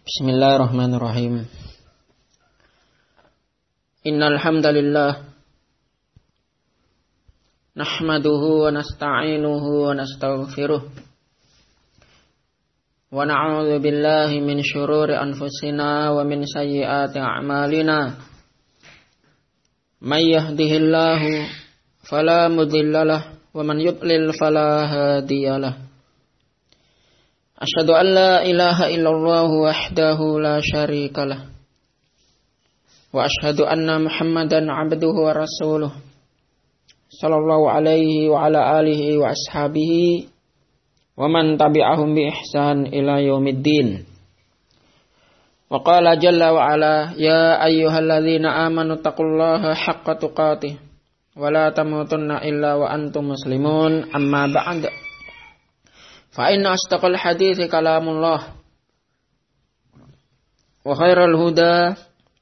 Bismillahirrahmanirrahim. Innal hamdalillah nahmaduhu wa nasta'inuhu wa nastaghfiruh wa na'udzu billahi min syururi anfusina wa min sayyiati a'malina. May yahdihillahu fala mudhillalah wa man yudlil fala hadiyalah. Asyhadu an la ilaha illallah wahdahu la syarikalah wa asyhadu anna Muhammadan abduhu wa rasuluh sallallahu alaihi wa ala alihi wa ashabihi wa man tabi'ahum bi ihsan ila yaumiddin. Wa qala jalla wa ala ya ayyuhalladzina amanu taqullaha haqqa tuqatih wa la tamutunna illa wa antum muslimun. Amma ba'd. Fa inna asdaqal hadithi kalamullah wa khairal huda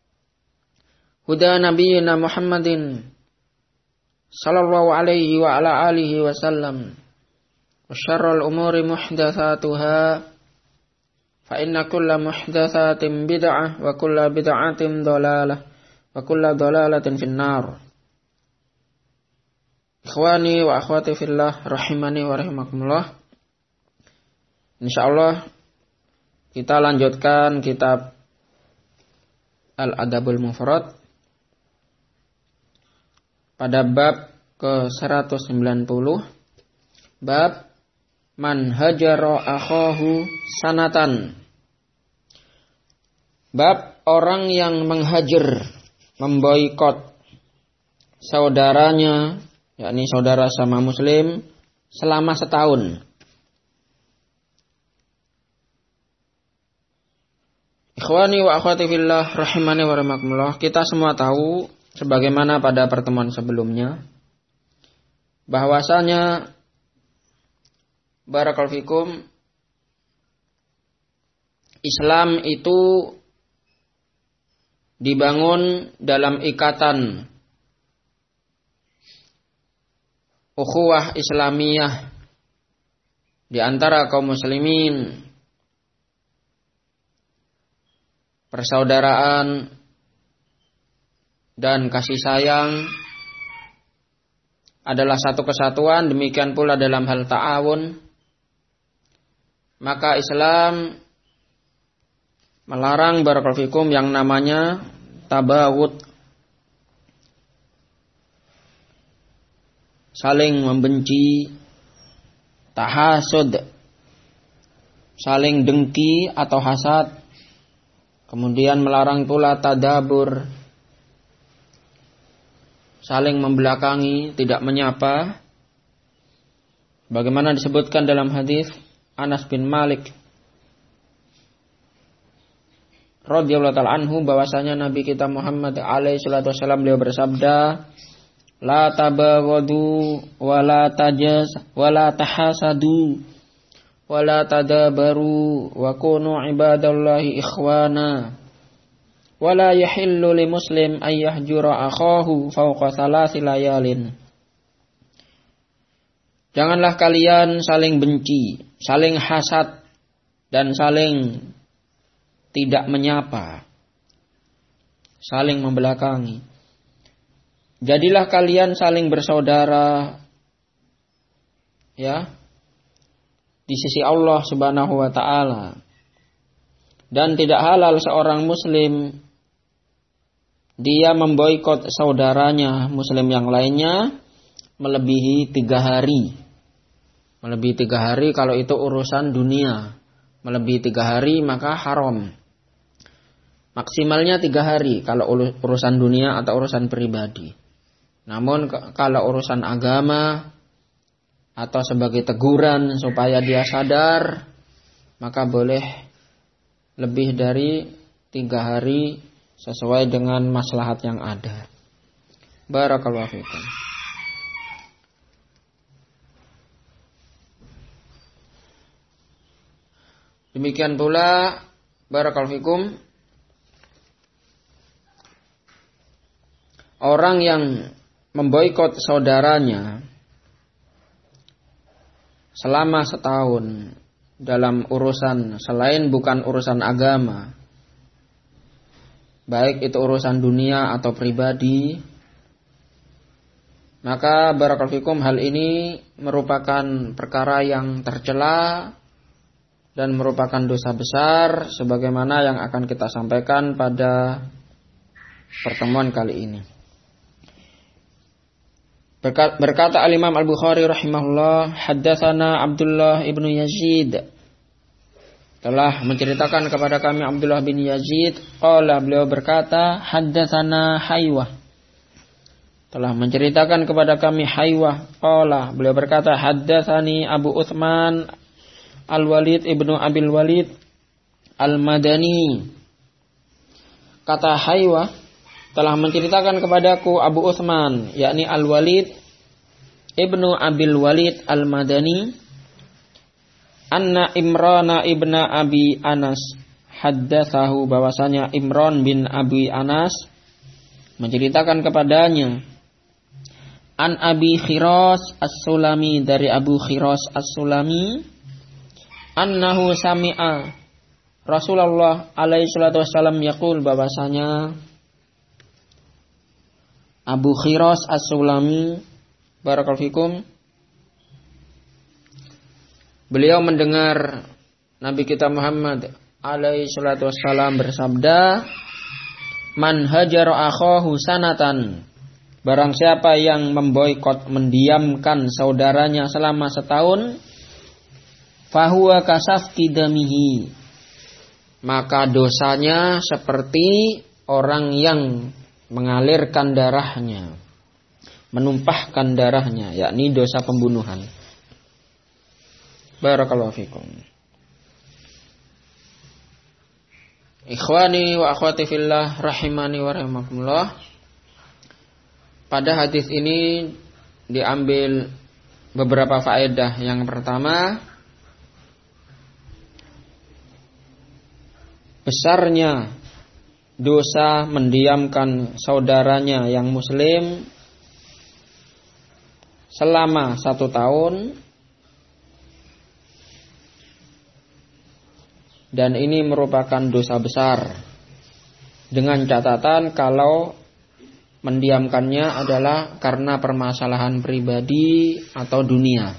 nabiyyina Muhammadin sallallahu alaihi wa ala alihi wa sallam wa syarrul umuri muhdatsatuha fa inna kulla muhdatsatin bid'ah wa kulla bid'atin dhalalah wa kulla dhalalatin finnar. Ikhwani wa akhwati fillah rahimani wa rahimakumullah. Insyaallah kita lanjutkan kitab Al-Adabul Mufrad pada bab ke-190, bab man hajara akhahu sanatan. Bab orang yang menghajar, memboikot saudaranya, yakni saudara sama muslim selama setahun. Ikhwani wa akhwati fillah rahimani wa rahimakumullah. Kita semua tahu sebagaimana pada pertemuan sebelumnya bahwasanya barakallahu fikum Islam itu dibangun dalam ikatan ukhuwah Islamiyah di antara kaum muslimin. Persaudaraan dan kasih sayang adalah satu kesatuan, demikian pula dalam hal ta'awun. Maka Islam melarang barakallahu fikum yang namanya tabaghut, saling membenci, tahasud, saling dengki atau hasad. Kemudian melarang pula tadabur, saling membelakangi, tidak menyapa. Bagaimana disebutkan dalam hadis Anas bin Malik radhiyallahu ta'ala anhu bahwasanya Nabi kita Muhammad alaihi salatu wasallam beliau bersabda, la tabaghadu wa la tajas wa la tahasadu wala tadabaru wa kunu ibadallahi ikhwana wala yahillu li muslim ay yahjura akhahu fawqa thalathi layalin. Janganlah kalian saling benci, saling hasad dan saling tidak menyapa, saling membelakangi. Jadilah kalian saling bersaudara ya di sisi Allah Subhanahu wa ta'ala. Dan tidak halal seorang muslim dia memboikot saudaranya muslim yang lainnya melebihi 3 hari. Melebihi 3 hari kalau itu urusan dunia. Melebihi 3 hari maka haram. Maksimalnya 3 hari kalau urusan dunia atau urusan pribadi. Namun kalau urusan agama atau sebagai teguran supaya dia sadar, maka boleh lebih dari 3 hari sesuai dengan maslahat yang ada. Barakallahu fikum. Demikian pula barakallahu fikum orang yang memboikot saudaranya selama setahun dalam urusan selain bukan urusan agama, baik itu urusan dunia atau pribadi, maka barakallahu fikum hal ini merupakan perkara yang tercela dan merupakan dosa besar sebagaimana yang akan kita sampaikan pada pertemuan kali ini. Berkata Al-Imam Al-Bukhari rahimahullah, haddatsana Abdullah ibnu Yazid, telah menceritakan kepada kami Abdullah bin Yazid, qala, beliau berkata, haddatsana Haywah, telah menceritakan kepada kami Haywah, qala, beliau berkata, haddatsani Abu Utsman Al-Walid ibnu Abil Walid Al-Madani. Kata Haywah, telah menceritakan kepadaku Abu Utsman, yakni Al-Walid ibnu Abil Walid Al-Madani, anna Imran ibna Abi Anas haddatsahu, bahwasanya Imran bin Abi Anas menceritakan kepadanya, an Abi Khiras As-Sulami, dari Abu Khiras As-Sulami, annahu sami'a Rasulullah alaihi salatu wassalam yaqul, bahwasanya Abu Khiras As-Sulami barakallahu fikum, beliau mendengar Nabi kita Muhammad alaihi salatu wassalam bersabda, man hajara akhahu sanatan, barang siapa yang memboikot, mendiamkan saudaranya selama setahun, fahuwa kasafki damihi, maka dosanya seperti orang yang mengalirkan darahnya, menumpahkan darahnya, yakni dosa pembunuhan. Barakallahu fikum. Ikhwani wa akhwati fillah rahimani wa rahimakumullah. Pada hadis ini diambil beberapa faedah. Yang pertama, besarnya dosa mendiamkan saudaranya yang muslim selama 1 tahun, dan ini merupakan dosa besar, dengan catatan kalau mendiamkannya adalah karena permasalahan pribadi atau dunia,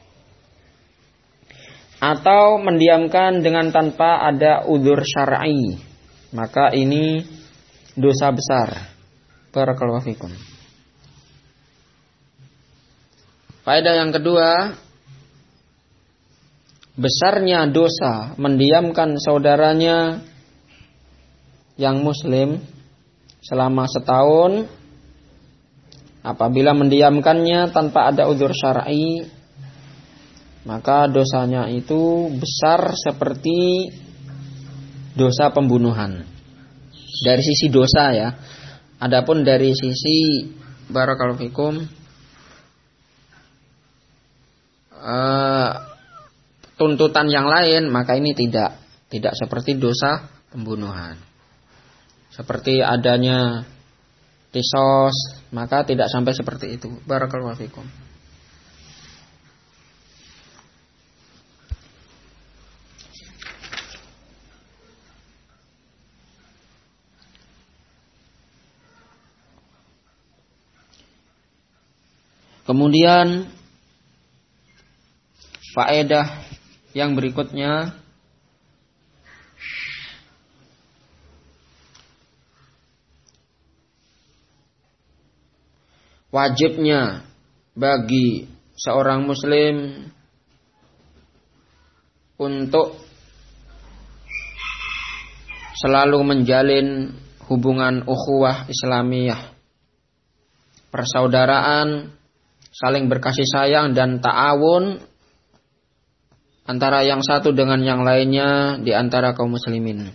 atau mendiamkan dengan tanpa ada udzur syar'i, maka ini dosa besar. Barakallahu fikum. Faedah yang kedua, besarnya dosa mendiamkan saudaranya yang muslim selama 1 tahun, apabila mendiamkannya tanpa ada udzur syar'i, maka dosanya itu besar seperti dosa pembunuhan. Dari sisi dosa ya. Adapun dari sisi barakallahu fikum tuntutan yang lain, maka ini tidak seperti dosa pembunuhan. Seperti adanya kisos, maka tidak sampai seperti itu. Barakallahu fikum. Kemudian faedah yang berikutnya, wajibnya bagi seorang muslim untuk selalu menjalin hubungan ukhuwah Islamiyah, persaudaraan, saling berkasih sayang dan ta'awun antara yang satu dengan yang lainnya di antara kaum muslimin.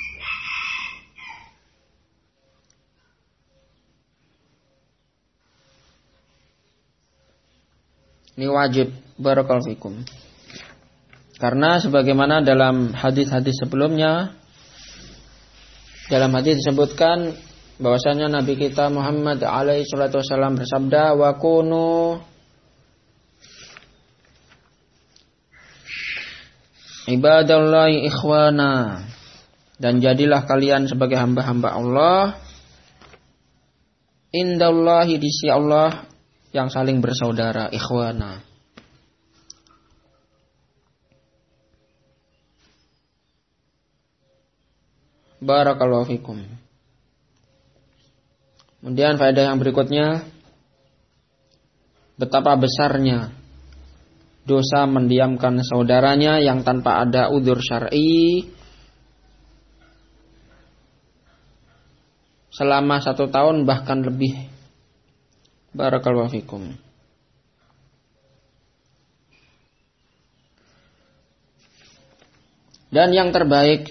Ini wajib, barakallahu fikum. Karena sebagaimana dalam hadis-hadis sebelumnya, dalam hadis disebutkan bahwasanya Nabi kita Muhammad alaihi salatu wasallam bersabda, wa kunu Ibadallahi ikhwana, dan jadilah kalian sebagai hamba-hamba Allah, indallahi di sisi Allah, yang saling bersaudara, ikhwana. Barakallahu fikum. Kemudian faedah yang berikutnya, betapa besarnya dosa mendiamkan saudaranya yang tanpa ada udzur syar'i selama 1 tahun bahkan lebih. Barakallahu fikum. Dan yang terbaik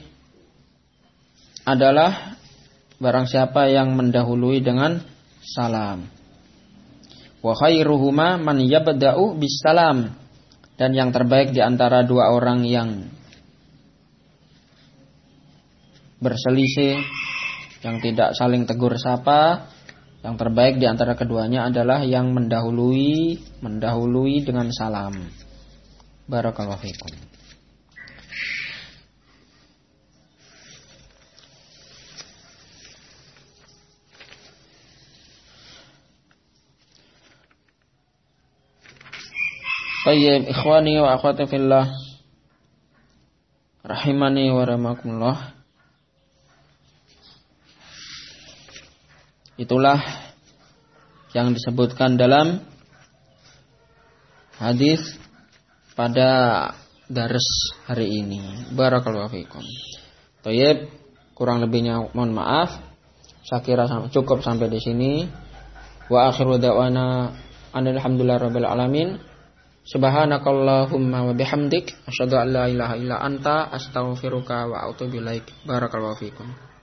adalah barang siapa yang mendahului dengan salam. Wa khairuhuma man yabda'u bis salam. Dan yang terbaik di antara 2 orang yang berselisih, yang tidak saling tegur sapa, yang terbaik di antara keduanya adalah yang mendahului dengan salam. Barakallahu fikum. Baik, ikhwani wa akhwati fillah, rahimani wa rahimakumullah. Itulah yang disebutkan dalam hadis pada dars hari ini. Barakallahu fikum. Baik, kurang lebihnya mohon maaf. Saya kira cukup sampai di sini. Wa akhiru da'wana alhamdulillahirabbil alamin. Subhanakallahumma wa bihamdik asyhadu an la ilaha illa anta astaghfiruka wa atubu ilaik. Barakallahu fikum.